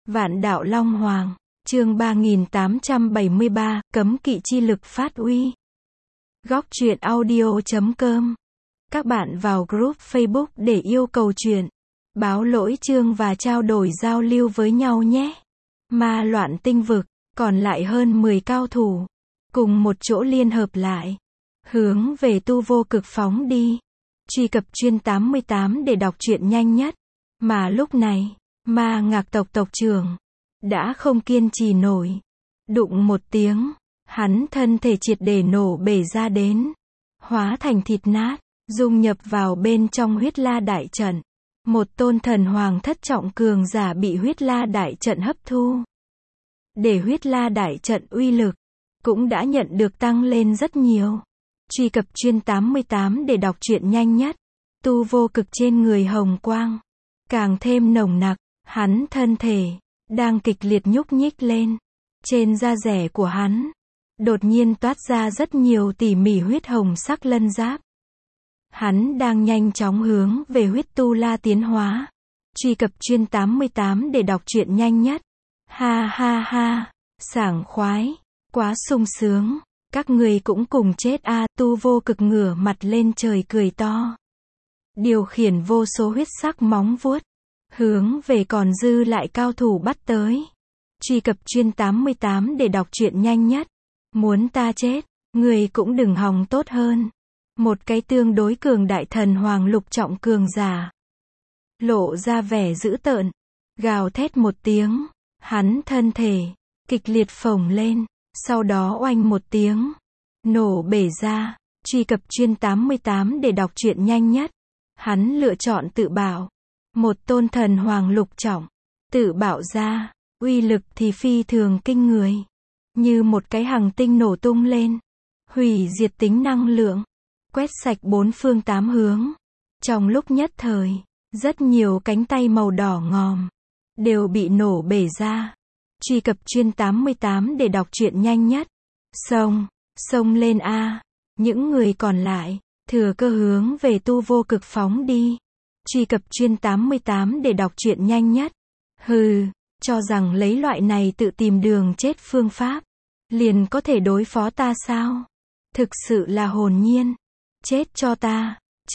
Vạn đạo Long Hoàng, chương 3873, cấm kỵ chi lực phát uy. Góc truyện audio.com. Các bạn vào group Facebook để yêu cầu truyện, báo lỗi chương và trao đổi giao lưu với nhau nhé. Ma loạn tinh vực, còn lại hơn 10 cao thủ, cùng một chỗ liên hợp lại, hướng về tu vô cực phóng đi. Truy cập chuyên 88 để đọc truyện nhanh nhất. Mà lúc này, Ma Ngạc tộc tộc trưởng đã không kiên trì nổi. Đụng một tiếng, hắn thân thể triệt để nổ bể ra đến, hóa thành thịt nát, dung nhập vào bên trong huyết la đại trận. Một tôn thần hoàng thất trọng cường giả bị huyết la đại trận hấp thu. Để huyết la đại trận uy lực cũng đã nhận được tăng lên rất nhiều. Truy cập chuyên 88 để đọc truyện nhanh nhất. Tu vô cực trên người hồng quang càng thêm nồng nặc, hắn thân thể đang kịch liệt nhúc nhích lên. Trên da rẻ của hắn đột nhiên toát ra rất nhiều tỉ mỉ huyết hồng sắc lân giáp. Hắn đang nhanh chóng hướng về huyết tu la tiến hóa. Truy cập chuyên 88 để đọc truyện nhanh nhất. Ha ha ha, sảng khoái, quá sung sướng, các người cũng cùng chết a. Tu vô cực ngửa mặt lên trời cười to, điều khiển vô số huyết sắc móng vuốt, hướng về còn dư lại cao thủ bắt tới. Truy cập chuyên 88 để đọc truyện nhanh nhất. Muốn ta chết, người cũng đừng hòng tốt hơn. Một cái tương đối cường đại thần hoàng lục trọng cường giả lộ ra vẻ dữ tợn, gào thét một tiếng, hắn thân thể kịch liệt phồng lên, sau đó oanh một tiếng, nổ bể ra. Truy cập chuyên 88 để đọc truyện nhanh nhất. Hắn lựa chọn tự bạo. Một tôn thần hoàng lục trọng tự bạo ra, uy lực thì phi thường kinh người, như một cái hành tinh nổ tung lên, hủy diệt tính năng lượng, quét sạch bốn phương tám hướng. Trong lúc nhất thời, rất nhiều cánh tay màu đỏ ngòm đều bị nổ bể ra. Truy cập chuyên 88 để đọc truyện nhanh nhất. Xông lên a. Những người còn lại thừa cơ hướng về tu vô cực phóng đi. Truy cập chuyên 88 để đọc truyện nhanh nhất. Hừ, cho rằng lấy loại này tự tìm đường chết phương pháp liền có thể đối phó ta sao? Thực sự là hồn nhiên. Chết cho ta.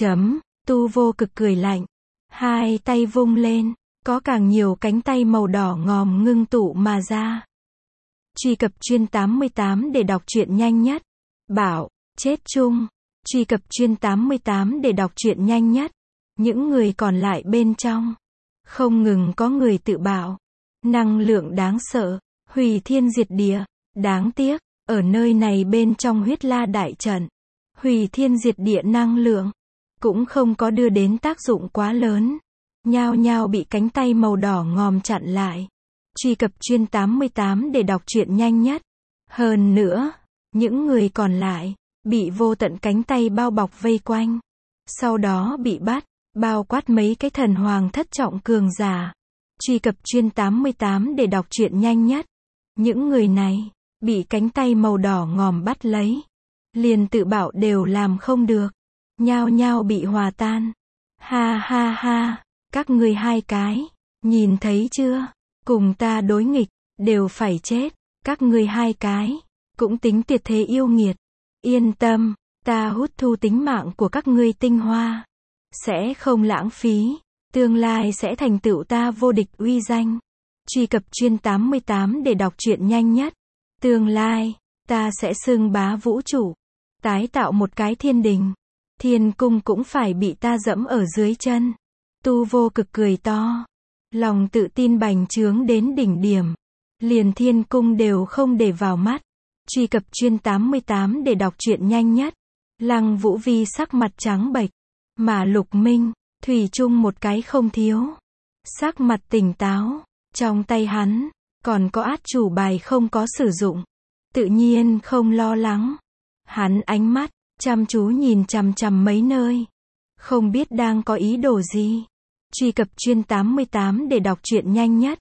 Tu vô cực cười lạnh, hai tay vung lên, có càng nhiều cánh tay màu đỏ ngòm ngưng tụ mà ra. Truy cập chuyên 88 để đọc truyện nhanh nhất. Bảo, chết chung. Truy cập chuyên 88 để đọc truyện nhanh nhất. Những người còn lại bên trong không ngừng có người tự bạo. Năng lượng đáng sợ, hủy thiên diệt địa. Đáng tiếc, ở nơi này bên trong huyết la đại trận, hủy thiên diệt địa năng lượng cũng không có đưa đến tác dụng quá lớn. Nhao nhao bị cánh tay màu đỏ ngòm chặn lại. Truy cập chuyên 88 để đọc truyện nhanh nhất. Hơn nữa, những người còn lại bị vô tận cánh tay bao bọc vây quanh, sau đó bị bắt, bao quát mấy cái thần hoàng thất trọng cường giả. Truy cập chuyên 88 để đọc truyện nhanh nhất. Những người này bị cánh tay màu đỏ ngòm bắt lấy, liền tự bạo đều làm không được, nhao nhao bị hòa tan. Ha ha ha, các ngươi hai cái, nhìn thấy chưa, cùng ta đối nghịch, đều phải chết. Các ngươi hai cái cũng tính tuyệt thế yêu nghiệt. Yên tâm, ta hút thu tính mạng của các ngươi tinh hoa, sẽ không lãng phí, tương lai sẽ thành tựu ta vô địch uy danh. Truy cập chuyên 88 để đọc truyện nhanh nhất. Tương lai, ta sẽ xưng bá vũ trụ, tái tạo một cái thiên đình, thiên cung cũng phải bị ta dẫm ở dưới chân. Tu vô cực cười to, lòng tự tin bành trướng đến đỉnh điểm, liền thiên cung đều không để vào mắt. Truy cập chuyên 88 để đọc truyện nhanh nhất. Lăng Vũ Vi sắc mặt trắng bệch, mà Lục Minh, thủy chung một cái không thiếu, sắc mặt tỉnh táo. Trong tay hắn còn có át chủ bài không có sử dụng, tự nhiên không lo lắng. Hắn ánh mắt chăm chú nhìn chằm chằm mấy nơi, không biết đang có ý đồ gì. Truy cập chuyên 88 để đọc truyện nhanh nhất.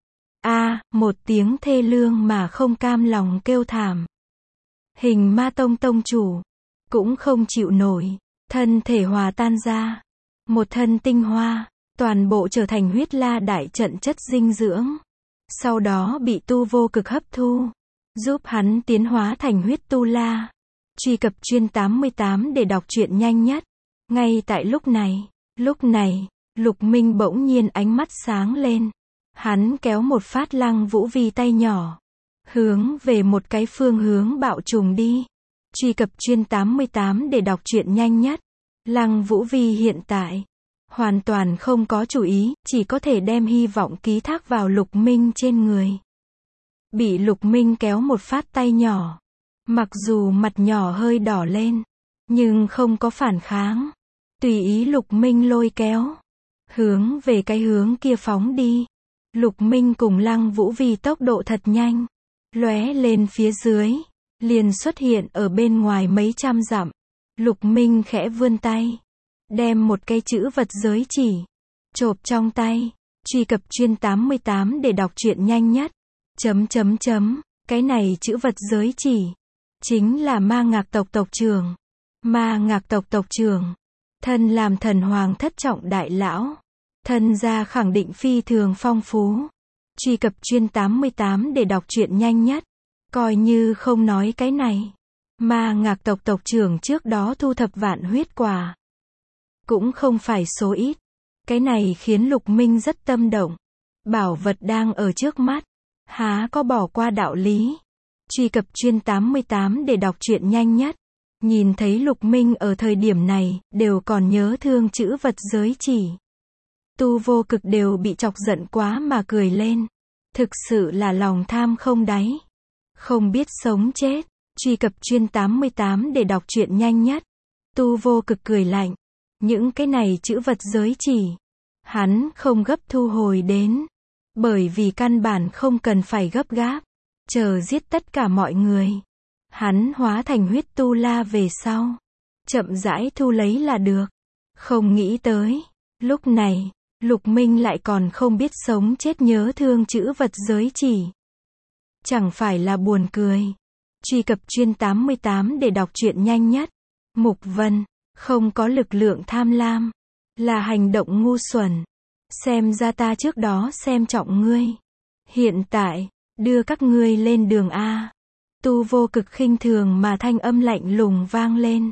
Một tiếng thê lương mà không cam lòng kêu thảm. Hình ma tông tông chủ cũng không chịu nổi, thân thể hòa tan ra, một thân tinh hoa, toàn bộ trở thành huyết la đại trận chất dinh dưỡng. sau đó bị tu vô cực hấp thu, giúp hắn tiến hóa thành huyết tu la. Truy cập Chuyên 88 để đọc truyện nhanh nhất. Ngay tại lúc này, Lục Minh bỗng nhiên ánh mắt sáng lên. Hắn kéo một phát Lăng Vũ Vi tay nhỏ, hướng về một cái phương hướng bạo trùng đi. Truy cập Chuyên 88 để đọc truyện nhanh nhất. Lăng Vũ Vi hiện tại hoàn toàn không có chủ ý, chỉ có thể đem hy vọng ký thác vào Lục Minh trên người. Bị Lục Minh kéo một phát tay nhỏ, mặc dù mặt nhỏ hơi đỏ lên, nhưng không có phản kháng. Tùy ý Lục Minh lôi kéo, hướng về cái hướng kia phóng đi. Lục Minh cùng Lăng Vũ Vi tốc độ thật nhanh, lóe lên phía dưới, liền xuất hiện ở bên ngoài mấy trăm dặm. Lục Minh khẽ vươn tay, đem một cái chữ vật giới chỉ chộp trong tay. Truy cập Chuyên 88 để đọc truyện nhanh nhất. Cái này chữ vật giới chỉ chính là Ma Ngạc tộc tộc trưởng. Ma Ngạc tộc tộc trưởng, thân làm thần hoàng thất trọng đại lão, thân gia khẳng định phi thường phong phú. Truy cập Chuyên 88 để đọc truyện nhanh nhất. Coi như không nói cái này, Ma Ngạc tộc tộc trưởng trước đó thu thập vạn huyết quả cũng không phải số ít. Cái này khiến Lục Minh rất tâm động. Bảo vật đang ở trước mắt, há có bỏ qua đạo lý. Truy cập Chuyên 88 để đọc truyện nhanh nhất. Nhìn thấy Lục Minh ở thời điểm này, đều còn nhớ thương chữ vật giới chỉ. Tu vô cực đều bị chọc giận quá mà cười lên. Thực sự là lòng tham không đáy, không biết sống chết. Truy cập Chuyên 88 để đọc truyện nhanh nhất. Tu vô cực cười lạnh. Những cái này chữ vật giới chỉ, hắn không gấp thu hồi đến. Bởi vì căn bản không cần phải gấp gáp. Chờ giết tất cả mọi người, hắn hóa thành huyết tu la về sau, chậm rãi thu lấy là được. Không nghĩ tới, lúc này, Lục Minh lại còn không biết sống chết nhớ thương chữ vật giới chỉ. Chẳng phải là buồn cười. Truy cập Chuyên 88 để đọc truyện nhanh nhất. Mục Vân, không có lực lượng tham lam, là hành động ngu xuẩn. Xem ra ta trước đó xem trọng ngươi. Hiện tại, đưa các ngươi lên đường A. Tu vô cực khinh thường mà thanh âm lạnh lùng vang lên.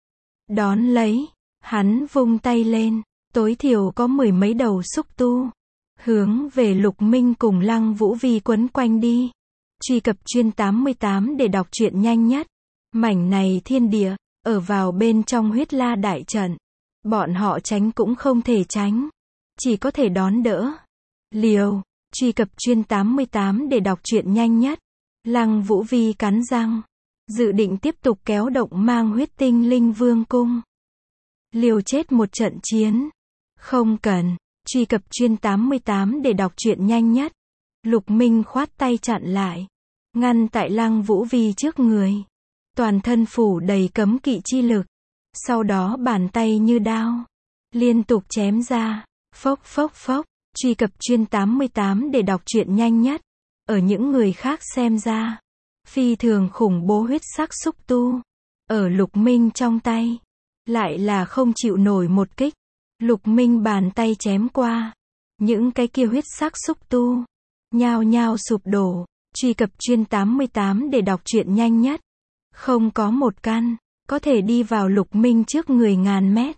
Đón lấy, hắn vung tay lên, tối thiểu có 10 mấy đầu xúc tu, hướng về Lục Minh cùng Lăng Vũ Vi quấn quanh đi. Truy cập Chuyên 88 để đọc truyện nhanh nhất. Mảnh này thiên địa, ở vào bên trong huyết la đại trận. Bọn họ tránh cũng không thể tránh, chỉ có thể đón đỡ. Liều. Truy cập Chuyên 88 để đọc truyện nhanh nhất. Lăng Vũ Vi cắn răng, dự định tiếp tục kéo động mang huyết tinh linh vương cung. Liều chết một trận chiến. Không cần. Truy cập Chuyên 88 để đọc truyện nhanh nhất. Lục Minh khoát tay chặn lại, ngăn tại Lăng Vũ Vi trước người. Toàn thân phủ đầy cấm kỵ chi lực. Sau đó bàn tay như đao, liên tục chém ra. Phốc phốc phốc. Truy cập Chuyên 88 để đọc truyện nhanh nhất. Ở những người khác xem ra, phi thường khủng bố huyết sắc xúc tu, ở Lục Minh trong tay, lại là không chịu nổi một kích. Lục Minh bàn tay chém qua, những cái kia huyết sắc xúc tu nhao nhao sụp đổ. Truy cập Chuyên 88 để đọc truyện nhanh nhất. Không có một căn có thể đi vào Lục Minh trước người ngàn mét.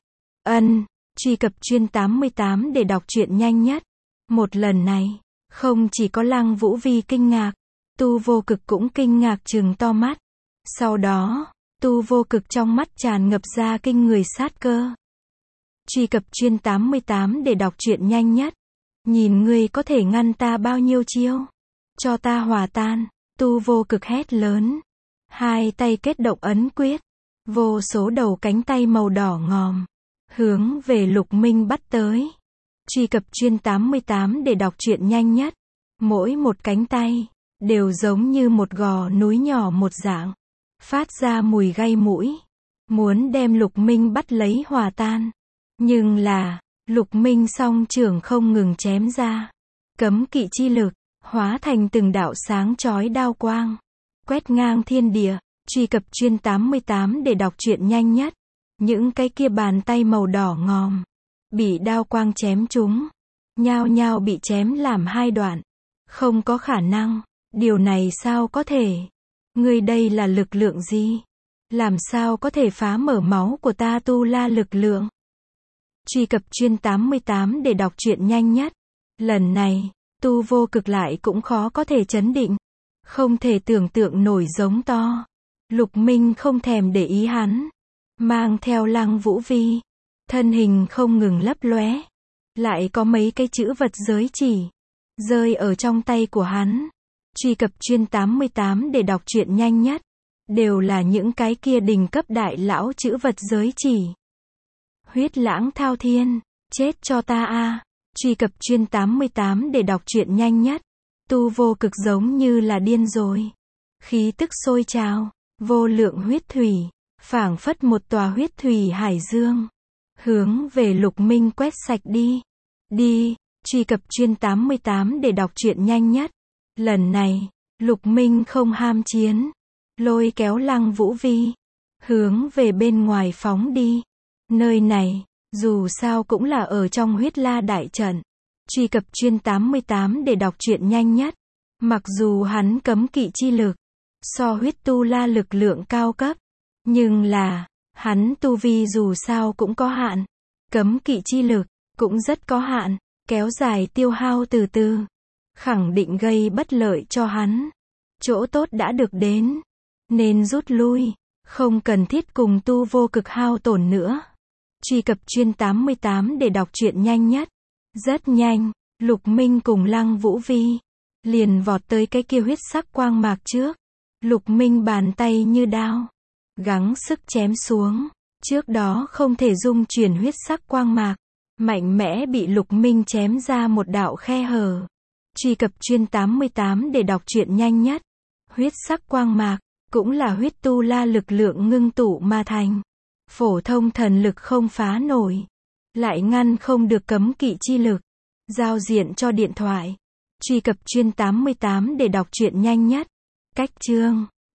Truy cập Chuyên 88 để đọc truyện nhanh nhất. Một lần này, không chỉ có Lăng Vũ Vi kinh ngạc, Tu vô cực cũng kinh ngạc trừng to mắt. Sau đó, Tu vô cực trong mắt tràn ngập ra kinh người sát cơ. Truy cập Chuyên 88 để đọc truyện nhanh nhất. Nhìn ngươi có thể ngăn ta bao nhiêu chiêu, cho ta hòa tan. Tu vô cực hét lớn, hai tay kết động ấn quyết, vô số đầu cánh tay màu đỏ ngòm hướng về Lục Minh bắt tới. Truy cập Chuyên 88 để đọc truyện nhanh nhất. Mỗi một cánh tay đều giống như một gò núi nhỏ một dạng, phát ra mùi gây mũi, muốn đem Lục Minh bắt lấy hòa tan. Nhưng là, Lục Minh song trưởng không ngừng chém ra, cấm kỵ chi lực hóa thành từng đạo sáng chói đao quang, quét ngang thiên địa. Truy cập Chuyên 88 để đọc truyện nhanh nhất. Những cái kia bàn tay màu đỏ ngòm bị đao quang chém trúng, nhao nhao bị chém làm hai đoạn, Không có khả năng. Điều này sao có thể? Ngươi đây là lực lượng gì? Làm sao có thể phá mở máu của ta tu la lực lượng? Truy cập chuyên 88 để đọc truyện nhanh nhất. Lần này, tu vô cực lại cũng khó có thể chấn định. Không thể tưởng tượng nổi giống to. Lục Minh không thèm để ý hắn. Mang theo Lăng Vũ Vi. Thân hình không ngừng lấp lóe. Lại có mấy cái chữ vật giới chỉ. Rơi ở trong tay của hắn. Truy cập chuyên 88 để đọc truyện nhanh nhất. Đều là những cái kia đỉnh cấp đại lão chữ vật giới chỉ. Huyết lãng thao thiên. Chết cho ta a. Truy cập chuyên 88 để đọc truyện nhanh nhất. Tu vô cực giống như là điên rồi. Khí tức sôi trào. Vô lượng huyết thủy. Phảng phất một tòa huyết thủy hải dương. Hướng về Lục Minh quét sạch đi. Đi. Truy cập chuyên 88 để đọc truyện nhanh nhất. Lần này, Lục Minh không ham chiến. Lôi kéo Lăng Vũ Vi. Hướng về bên ngoài phóng đi. Nơi này, dù sao cũng là ở trong huyết la đại trận. Truy cập chuyên 88 để đọc truyện nhanh nhất. Mặc dù hắn cấm kỵ chi lực. So huyết tu la lực lượng cao cấp. Nhưng là, hắn tu vi dù sao cũng có hạn. Cấm kỵ chi lực, cũng rất có hạn. Kéo dài tiêu hao từ từ. Khẳng định gây bất lợi cho hắn. Chỗ tốt đã được đến. Nên rút lui. Không cần thiết cùng tu vô cực hao tổn nữa. Truy cập chuyên 88 để đọc truyện nhanh nhất. Rất nhanh, Lục Minh cùng Lăng Vũ Vi. Liền vọt tới cái kia huyết sắc quang mạc trước. Lục Minh bàn tay như đao. Gắng sức chém xuống. Trước đó không thể dung chuyển huyết sắc quang mạc. Mạnh mẽ bị Lục Minh chém ra một đạo khe hở. Truy cập chuyên 88 để đọc truyện nhanh nhất. Huyết sắc quang mạc, cũng là huyết tu la lực lượng ngưng tụ mà thành. Phổ thông thần lực không phá nổi. Lại ngăn không được cấm kỵ chi lực. Giao diện cho điện thoại. Truy cập chuyên 88 để đọc truyện nhanh nhất. Cách chương.